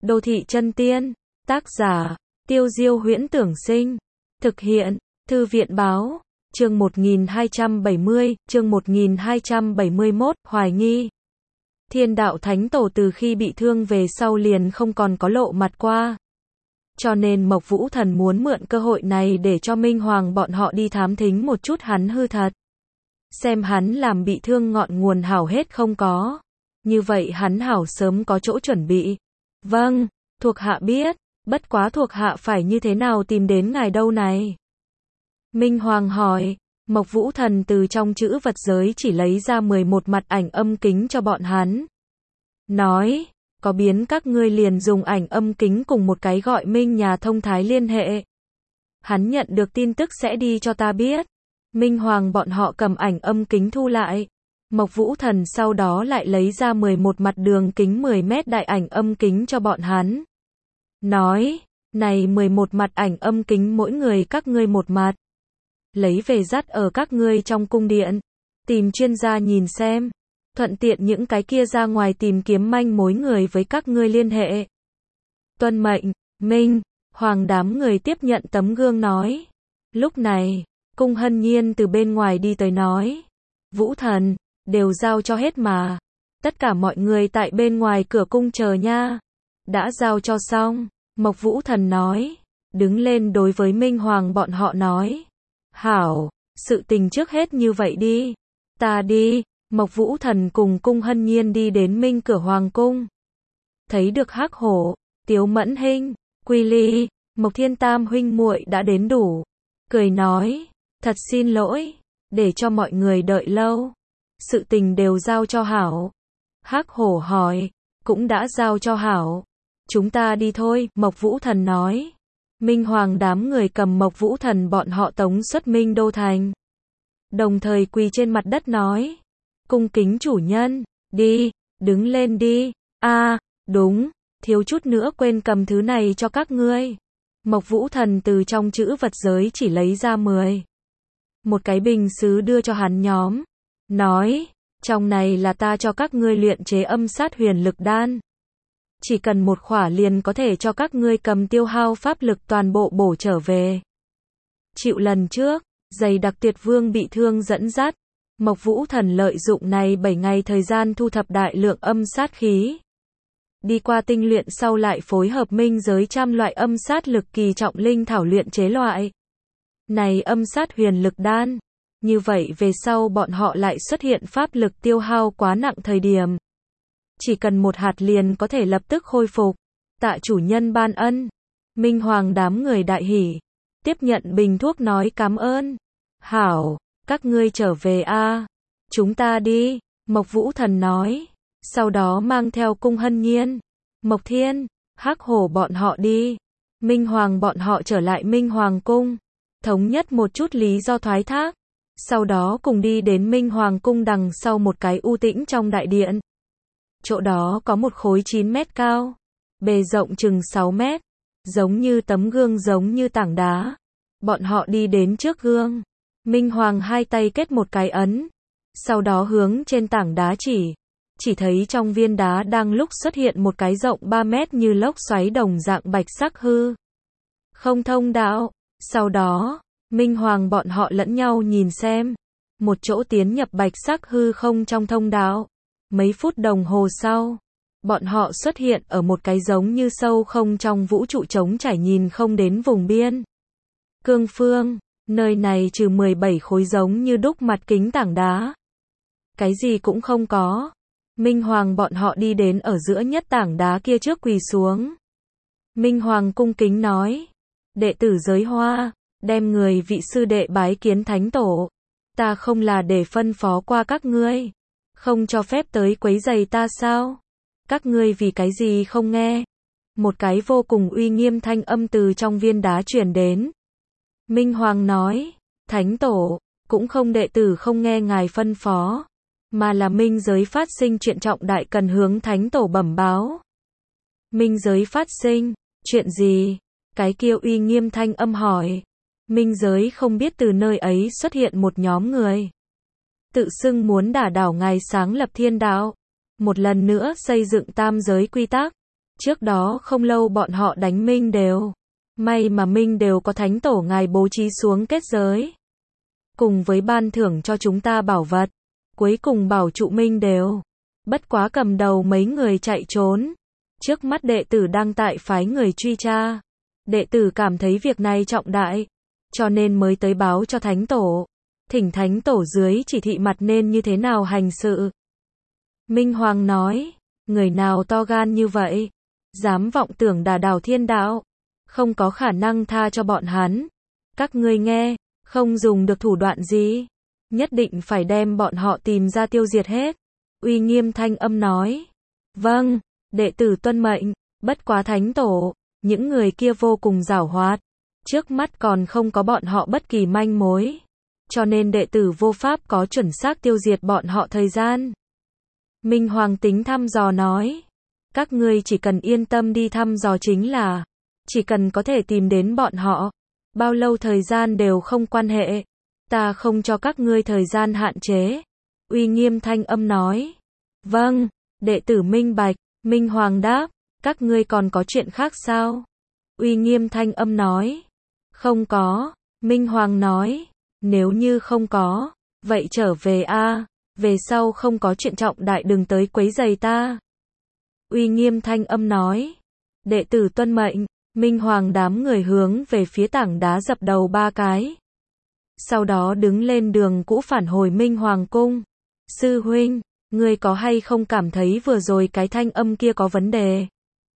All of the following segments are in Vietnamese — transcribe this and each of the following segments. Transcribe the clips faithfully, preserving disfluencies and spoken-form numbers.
Đô thị chân tiên, tác giả, Tiêu Diêu Huyễn Tưởng Sinh, thực hiện, Thư viện báo, chương một nghìn hai trăm bảy mươi, chương một nghìn hai trăm bảy mươi mốt, hoài nghi. Thiên đạo thánh tổ từ khi bị thương về sau liền không còn có lộ mặt qua. Cho nên Mộc Vũ Thần muốn mượn cơ hội này để cho Minh Hoàng bọn họ đi thám thính một chút hắn hư thật. Xem hắn làm bị thương ngọn nguồn hảo hết không có. Như vậy hắn hảo sớm có chỗ chuẩn bị. Vâng, thuộc hạ biết, bất quá thuộc hạ phải như thế nào tìm đến ngài đâu này? Minh Hoàng hỏi. Mộc Vũ Thần từ trong chữ vật giới chỉ lấy ra mười một mặt ảnh âm kính cho bọn hắn. Nói, có biến các ngươi liền dùng ảnh âm kính cùng một cái gọi Minh nhà thông thái liên hệ. Hắn nhận được tin tức sẽ đi cho ta biết. Minh Hoàng bọn họ cầm ảnh âm kính thu lại. Mộc Vũ Thần sau đó lại lấy ra mười một mặt đường kính mười mét đại ảnh âm kính cho bọn hắn. Nói, này mười một mặt ảnh âm kính mỗi người các ngươi một mặt. Lấy về dắt ở các ngươi trong cung điện. Tìm chuyên gia nhìn xem. Thuận tiện những cái kia ra ngoài tìm kiếm manh mối người với các ngươi liên hệ. Tuân mệnh, Minh, Hoàng đám người tiếp nhận tấm gương nói. Lúc này, Cung Hân Nhiên từ bên ngoài đi tới nói. Vũ Thần, đều giao cho hết mà. Tất cả mọi người tại bên ngoài cửa cung chờ nha. Đã giao cho xong, Mộc Vũ Thần nói. Đứng lên đối với Minh Hoàng bọn họ nói. Hảo, sự tình trước hết như vậy đi. Ta đi. Mộc Vũ Thần cùng Cung Hân Nhiên đi đến Minh cửa Hoàng cung. Thấy được Hắc Hổ, Tiếu Mẫn Hinh, Quy Ly, Mộc Thiên Tam huynh muội đã đến đủ. Cười nói, thật xin lỗi, để cho mọi người đợi lâu. Sự tình đều giao cho Hảo. Hắc Hổ hỏi, cũng đã giao cho Hảo. Chúng ta đi thôi, Mộc Vũ Thần nói. Minh Hoàng đám người cầm Mộc Vũ Thần bọn họ tống xuất Minh Đô Thành. Đồng thời quỳ trên mặt đất nói. Cung kính chủ nhân, đi, đứng lên đi. A, à, đúng, thiếu chút nữa quên cầm thứ này cho các ngươi. Mộc Vũ Thần từ trong chữ vật giới chỉ lấy ra mười. Một cái bình sứ đưa cho hắn nhóm. Nói, trong này là ta cho các ngươi luyện chế âm sát huyền lực đan. Chỉ cần một khỏa liền có thể cho các ngươi cầm tiêu hao pháp lực toàn bộ bổ trở về. Chịu lần trước, dày đặc Tuyệt Vương bị thương dẫn dắt. Mộc Vũ Thần lợi dụng này bảy ngày thời gian thu thập đại lượng âm sát khí. Đi qua tinh luyện sau lại phối hợp minh giới trăm loại âm sát lực kỳ trọng linh thảo luyện chế loại. Này âm sát huyền lực đan. Như vậy về sau bọn họ lại xuất hiện pháp lực tiêu hao quá nặng thời điểm. Chỉ cần một hạt liền có thể lập tức khôi phục. Tạ chủ nhân ban ân. Minh Hoàng đám người đại hỉ. Tiếp nhận bình thuốc nói cảm ơn. Hảo. Các ngươi trở về a, à. Chúng ta đi, Mộc Vũ Thần nói. Sau đó mang theo Cung Hân Nhiên, Mộc Thiên, Hắc Hổ bọn họ đi. Minh Hoàng bọn họ trở lại Minh Hoàng cung. Thống nhất một chút lý do thoái thác. Sau đó cùng đi đến Minh Hoàng cung đằng sau một cái u tĩnh trong đại điện. Chỗ đó có một khối chín mét cao. Bề rộng chừng sáu mét. Giống như tấm gương giống như tảng đá. Bọn họ đi đến trước gương. Minh Hoàng hai tay kết một cái ấn. Sau đó hướng trên tảng đá chỉ. Chỉ thấy trong viên đá đang lúc xuất hiện một cái rộng ba mét như lốc xoáy đồng dạng bạch sắc hư. Không thông đạo. Sau đó, Minh Hoàng bọn họ lẫn nhau nhìn xem. Một chỗ tiến nhập bạch sắc hư không trong thông đạo. Mấy phút đồng hồ sau. Bọn họ xuất hiện ở một cái giống như sâu không trong vũ trụ trống trải nhìn không đến vùng biên. Cương phương. Nơi này trừ mười bảy khối giống như đúc mặt kính tảng đá. Cái gì cũng không có. Minh Hoàng bọn họ đi đến ở giữa nhất tảng đá kia trước quỳ xuống. Minh Hoàng cung kính nói. Đệ tử Giới Hoa, đem người vị sư đệ bái kiến thánh tổ. Ta không là để phân phó qua các ngươi. Không cho phép tới quấy rầy ta sao? Các ngươi vì cái gì không nghe? Một cái vô cùng uy nghiêm thanh âm từ trong viên đá truyền đến. Minh Hoàng nói, thánh tổ, cũng không đệ tử không nghe ngài phân phó, mà là minh giới phát sinh chuyện trọng đại cần hướng thánh tổ bẩm báo. Minh giới phát sinh, chuyện gì? Cái kia uy nghiêm thanh âm hỏi. Minh giới không biết từ nơi ấy xuất hiện một nhóm người. Tự xưng muốn đả đảo ngài sáng lập thiên đạo. Một lần nữa xây dựng tam giới quy tắc. Trước đó không lâu bọn họ đánh Minh Đều. May mà Minh Đều có thánh tổ ngài bố trí xuống kết giới. Cùng với ban thưởng cho chúng ta bảo vật. Cuối cùng bảo trụ Minh Đều. Bất quá cầm đầu mấy người chạy trốn. Trước mắt đệ tử đang tại phái người truy tra. Đệ tử cảm thấy việc này trọng đại. Cho nên mới tới báo cho thánh tổ. Thỉnh thánh tổ dưới chỉ thị mặt nên như thế nào hành sự. Minh Hoàng nói. Người nào to gan như vậy? Dám vọng tưởng đả đảo thiên đạo. Không có khả năng tha cho bọn hắn. Các ngươi nghe. Không dùng được thủ đoạn gì. Nhất định phải đem bọn họ tìm ra tiêu diệt hết. Uy nghiêm thanh âm nói. Vâng, đệ tử tuân mệnh. Bất quá thánh tổ. Những người kia vô cùng giảo hoạt. Trước mắt còn không có bọn họ bất kỳ manh mối. Cho nên đệ tử vô pháp có chuẩn xác tiêu diệt bọn họ thời gian. Minh Hoàng tính thăm dò nói. Các ngươi chỉ cần yên tâm đi thăm dò chính là. Chỉ cần có thể tìm đến bọn họ. Bao lâu thời gian đều không quan hệ. Ta không cho các ngươi thời gian hạn chế. Uy nghiêm thanh âm nói. Vâng, đệ tử minh bạch. Minh Hoàng đáp. Các ngươi còn có chuyện khác sao? Uy nghiêm thanh âm nói. Không có. Minh Hoàng nói. Nếu như không có. Vậy trở về a. Về sau không có chuyện trọng đại đừng tới quấy rầy ta. Uy nghiêm thanh âm nói. Đệ tử tuân mệnh. Minh Hoàng đám người hướng về phía tảng đá dập đầu ba cái. Sau đó đứng lên đường cũ phản hồi Minh Hoàng cung. Sư huynh, ngươi có hay không cảm thấy vừa rồi cái thanh âm kia có vấn đề?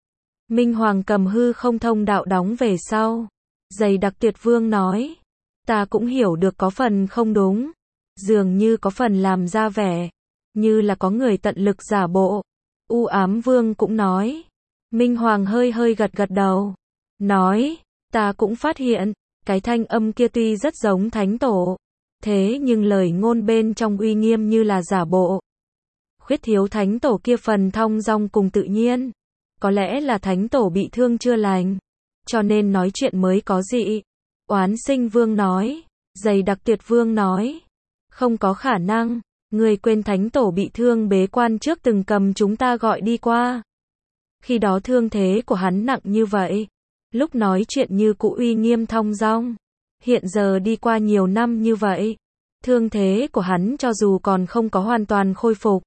Minh Hoàng cầm hư không thông đạo đóng về sau. Dày đặc tuyệt vương nói. Ta cũng hiểu được có phần không đúng. Dường như có phần làm ra vẻ. Như là có người tận lực giả bộ. U ám vương cũng nói. Minh Hoàng hơi hơi gật gật đầu. Nói. Ta cũng phát hiện. Cái thanh âm kia tuy rất giống thánh tổ. Thế nhưng lời ngôn bên trong uy nghiêm như là giả bộ. Khuyết thiếu thánh tổ kia phần thong dong cùng tự nhiên. Có lẽ là thánh tổ bị thương chưa lành. Cho nên nói chuyện mới có dị. Oán sinh vương nói. Dày đặc tuyệt vương nói. Không có khả năng. Người quên thánh tổ bị thương bế quan trước từng cầm chúng ta gọi đi qua. Khi đó thương thế của hắn nặng như vậy. Lúc nói chuyện như cũ uy nghiêm thong dong. Hiện giờ đi qua nhiều năm như vậy. Thương thế của hắn cho dù còn không có hoàn toàn khôi phục.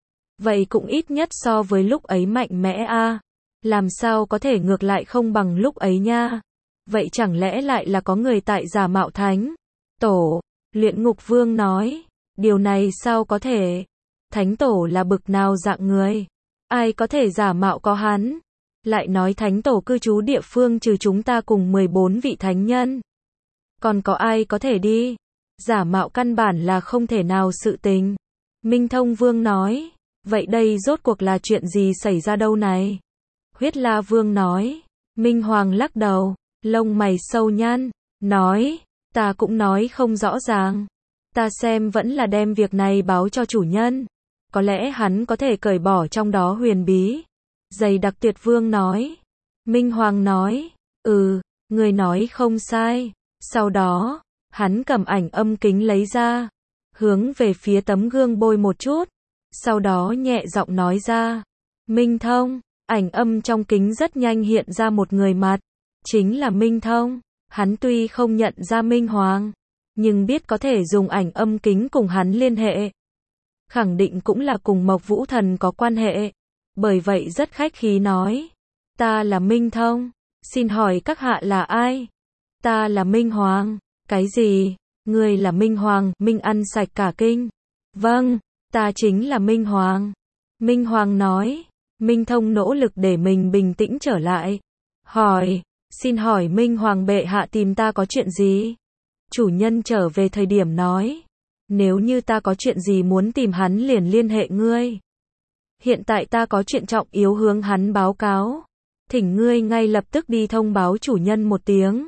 Vậy cũng ít nhất so với lúc ấy mạnh mẽ a. Làm sao có thể ngược lại không bằng lúc ấy nha. Vậy chẳng lẽ lại là có người tại giả mạo thánh tổ? Luyện Ngục Vương nói. Điều này sao có thể? Thánh tổ là bực nào dạng người? Ai có thể giả mạo có hắn? Lại nói thánh tổ cư trú địa phương trừ chúng ta cùng mười bốn vị thánh nhân. Còn có ai có thể đi? Giả mạo căn bản là không thể nào sự tình. Minh Thông Vương nói. Vậy đây rốt cuộc là chuyện gì xảy ra đâu này? Huyết La Vương nói. Minh Hoàng lắc đầu. Lông mày sâu nhăn. Nói. Ta cũng nói không rõ ràng. Ta xem vẫn là đem việc này báo cho chủ nhân. Có lẽ hắn có thể cởi bỏ trong đó huyền bí. Dày đặc tuyệt vương nói. Minh Hoàng nói. Ừ, người nói không sai. Sau đó, hắn cầm ảnh âm kính lấy ra. Hướng về phía tấm gương bôi một chút. Sau đó nhẹ giọng nói ra. Minh Thông, ảnh âm trong kính rất nhanh hiện ra một người mặt. Chính là Minh Thông. Hắn tuy không nhận ra Minh Hoàng. Nhưng biết có thể dùng ảnh âm kính cùng hắn liên hệ. Khẳng định cũng là cùng Mộc Vũ Thần có quan hệ. Bởi vậy rất khách khí nói. Ta là Minh Thông. Xin hỏi các hạ là ai? Ta là Minh Hoàng. Cái gì? Ngươi là Minh Hoàng? Minh ăn sạch cả kinh. Vâng, ta chính là Minh Hoàng. Minh Hoàng nói. Minh Thông nỗ lực để mình bình tĩnh trở lại. Hỏi. Xin hỏi Minh Hoàng bệ hạ tìm ta có chuyện gì? Chủ nhân trở về thời điểm nói. Nếu như ta có chuyện gì muốn tìm hắn liền liên hệ ngươi. Hiện tại ta có chuyện trọng yếu hướng hắn báo cáo. Thỉnh ngươi ngay lập tức đi thông báo chủ nhân một tiếng.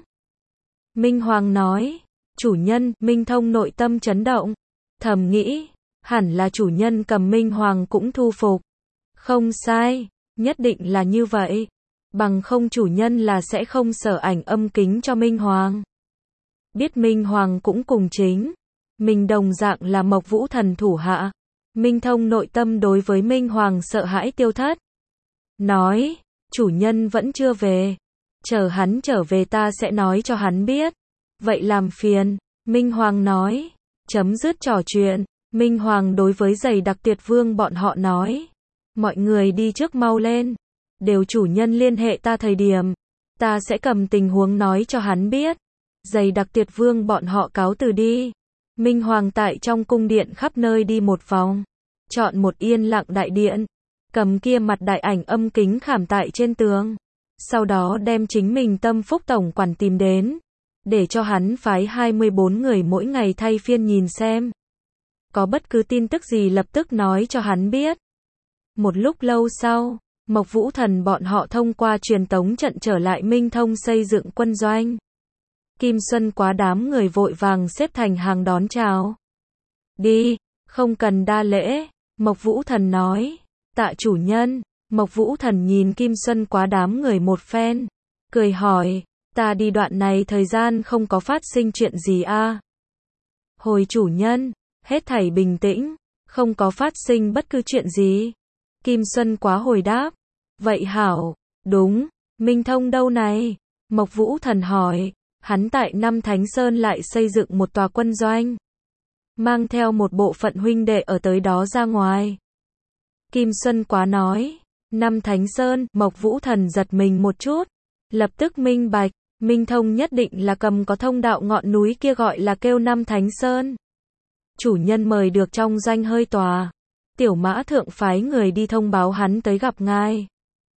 Minh Hoàng nói. Chủ nhân, Minh Thông nội tâm chấn động. Thầm nghĩ. Hẳn là chủ nhân cầm Minh Hoàng cũng thu phục. Không sai. Nhất định là như vậy. Bằng không chủ nhân là sẽ không sở ảnh âm kính cho Minh Hoàng. Biết Minh Hoàng cũng cùng chính. Mình đồng dạng là Mộc Vũ Thần thủ hạ. Minh Thông nội tâm đối với Minh Hoàng sợ hãi tiêu thất. Nói, chủ nhân vẫn chưa về. Chờ hắn trở về ta sẽ nói cho hắn biết. Vậy làm phiền. Minh Hoàng nói. Chấm dứt trò chuyện. Minh Hoàng đối với Dày Đặc Tiệt Vương bọn họ nói. Mọi người đi trước mau lên. Đều chủ nhân liên hệ ta thời điểm. Ta sẽ cầm tình huống nói cho hắn biết. Dày Đặc Tiệt Vương bọn họ cáo từ đi. Minh Hoàng tại trong cung điện khắp nơi đi một vòng. Chọn một yên lặng đại điện. Cầm kia mặt đại ảnh âm kính khảm tại trên tường. Sau đó đem chính mình tâm phúc tổng quản tìm đến. Để cho hắn phái hai mươi bốn người mỗi ngày thay phiên nhìn xem. Có bất cứ tin tức gì lập tức nói cho hắn biết. Một lúc lâu sau, Mộc Vũ Thần bọn họ thông qua truyền tống trận trở lại Minh Thông xây dựng quân doanh. Kim Xuân Quá đám người vội vàng xếp thành hàng đón chào. Đi, không cần đa lễ, Mộc Vũ Thần nói. Tạ chủ nhân. Mộc Vũ Thần nhìn Kim Xuân Quá đám người một phen. Cười hỏi, ta đi đoạn này thời gian không có phát sinh chuyện gì a? À? Hồi chủ nhân, hết thảy bình tĩnh, không có phát sinh bất cứ chuyện gì. Kim Xuân Quá hồi đáp. Vậy hảo, đúng, Minh Thông đâu này? Mộc Vũ Thần hỏi. Hắn tại Năm Thánh Sơn lại xây dựng một tòa quân doanh. Mang theo một bộ phận huynh đệ ở tới đó ra ngoài. Kim Xuân Quá nói. Năm Thánh Sơn, Mộc Vũ Thần giật mình một chút. Lập tức minh bạch, Minh Thông nhất định là cầm có thông đạo ngọn núi kia gọi là kêu Năm Thánh Sơn. Chủ nhân mời được trong doanh hơi tòa. Tiểu Mã Thượng phái người đi thông báo hắn tới gặp ngài.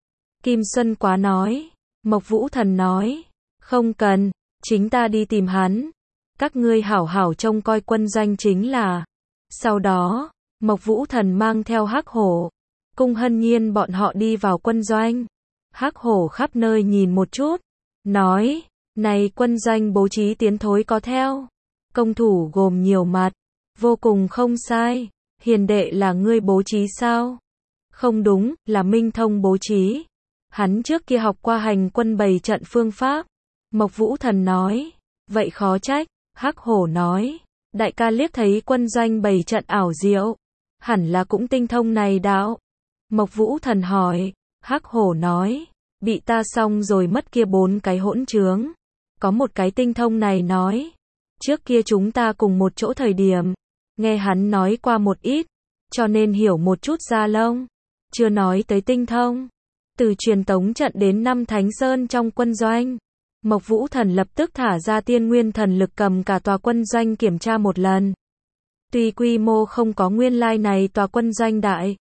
Kim Xuân Quá nói. Mộc Vũ Thần nói. Không cần, chính ta đi tìm hắn. Các ngươi hảo hảo trông coi quân doanh chính là. Sau đó, Mộc Vũ Thần mang theo Hắc Hổ, Cung Hân Nhiên bọn họ đi vào quân doanh. Hắc Hổ khắp nơi nhìn một chút. Nói, này quân doanh bố trí tiến thối có theo. Công thủ gồm nhiều mặt. Vô cùng không sai. Hiền đệ là ngươi bố trí sao? Không đúng, là Minh Thông bố trí. Hắn trước kia học qua hành quân bày trận phương pháp. Mộc Vũ Thần nói. Vậy khó trách. Hắc Hổ nói. Đại ca liếc thấy quân doanh bày trận ảo diệu. Hẳn là cũng tinh thông này đạo. Mộc Vũ Thần hỏi. Hắc Hổ nói. Bị ta xong rồi mất kia bốn cái hỗn trướng. Có một cái tinh thông này nói. Trước kia chúng ta cùng một chỗ thời điểm. Nghe hắn nói qua một ít. Cho nên hiểu một chút ra lông. Chưa nói tới tinh thông. Từ truyền tống trận đến Năm Thánh Sơn trong quân doanh. Mộc Vũ Thần lập tức thả ra tiên nguyên thần lực cầm cả tòa quân doanh kiểm tra một lần. Tuy quy mô không có nguyên lai này tòa quân doanh đại.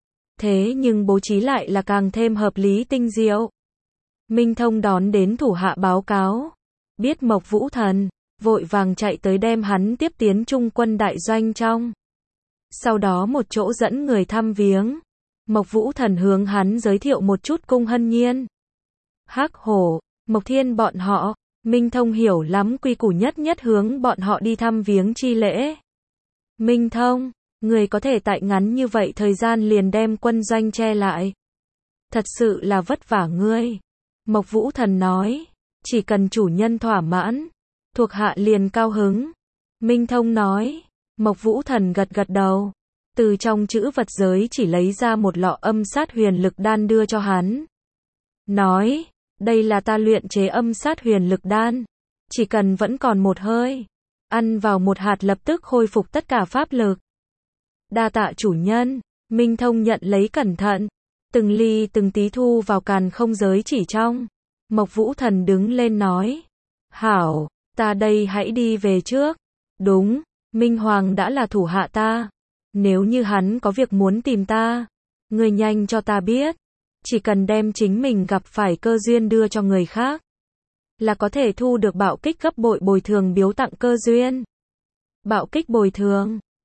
Thế nhưng bố trí lại là càng thêm hợp lý tinh diệu. Minh Thông đón đến thủ hạ báo cáo. Biết Mộc Vũ Thần, vội vàng chạy tới đem hắn tiếp tiến trung quân đại doanh trong. Sau đó một chỗ dẫn người thăm viếng. Mộc Vũ Thần hướng hắn giới thiệu một chút Cung Hân Nhiên. Hắc Hổ, Mộc Thiên bọn họ. Minh Thông hiểu lắm quy củ nhất nhất hướng bọn họ đi thăm viếng chi lễ. Minh Thông, người có thể tại ngắn như vậy thời gian liền đem quân doanh che lại. Thật sự là vất vả ngươi. Mộc Vũ Thần nói. Chỉ cần chủ nhân thỏa mãn. Thuộc hạ liền cao hứng. Minh Thông nói. Mộc Vũ Thần gật gật đầu. Từ trong chữ vật giới chỉ lấy ra một lọ âm sát huyền lực đan đưa cho hắn. Nói. Đây là ta luyện chế âm sát huyền lực đan. Chỉ cần vẫn còn một hơi. Ăn vào một hạt lập tức khôi phục tất cả pháp lực. Đa tạ chủ nhân. Minh Thông nhận lấy cẩn thận. Từng ly từng tí thu vào càn không giới chỉ trong. Mộc Vũ Thần đứng lên nói. Hảo, ta đây hãy đi về trước. Đúng, Minh Hoàng đã là thủ hạ ta. Nếu như hắn có việc muốn tìm ta, ngươi nhanh cho ta biết. Chỉ cần đem chính mình gặp phải cơ duyên đưa cho người khác, là có thể thu được bạo kích gấp bội bồi thường biếu tặng cơ duyên. Bạo kích bồi thường.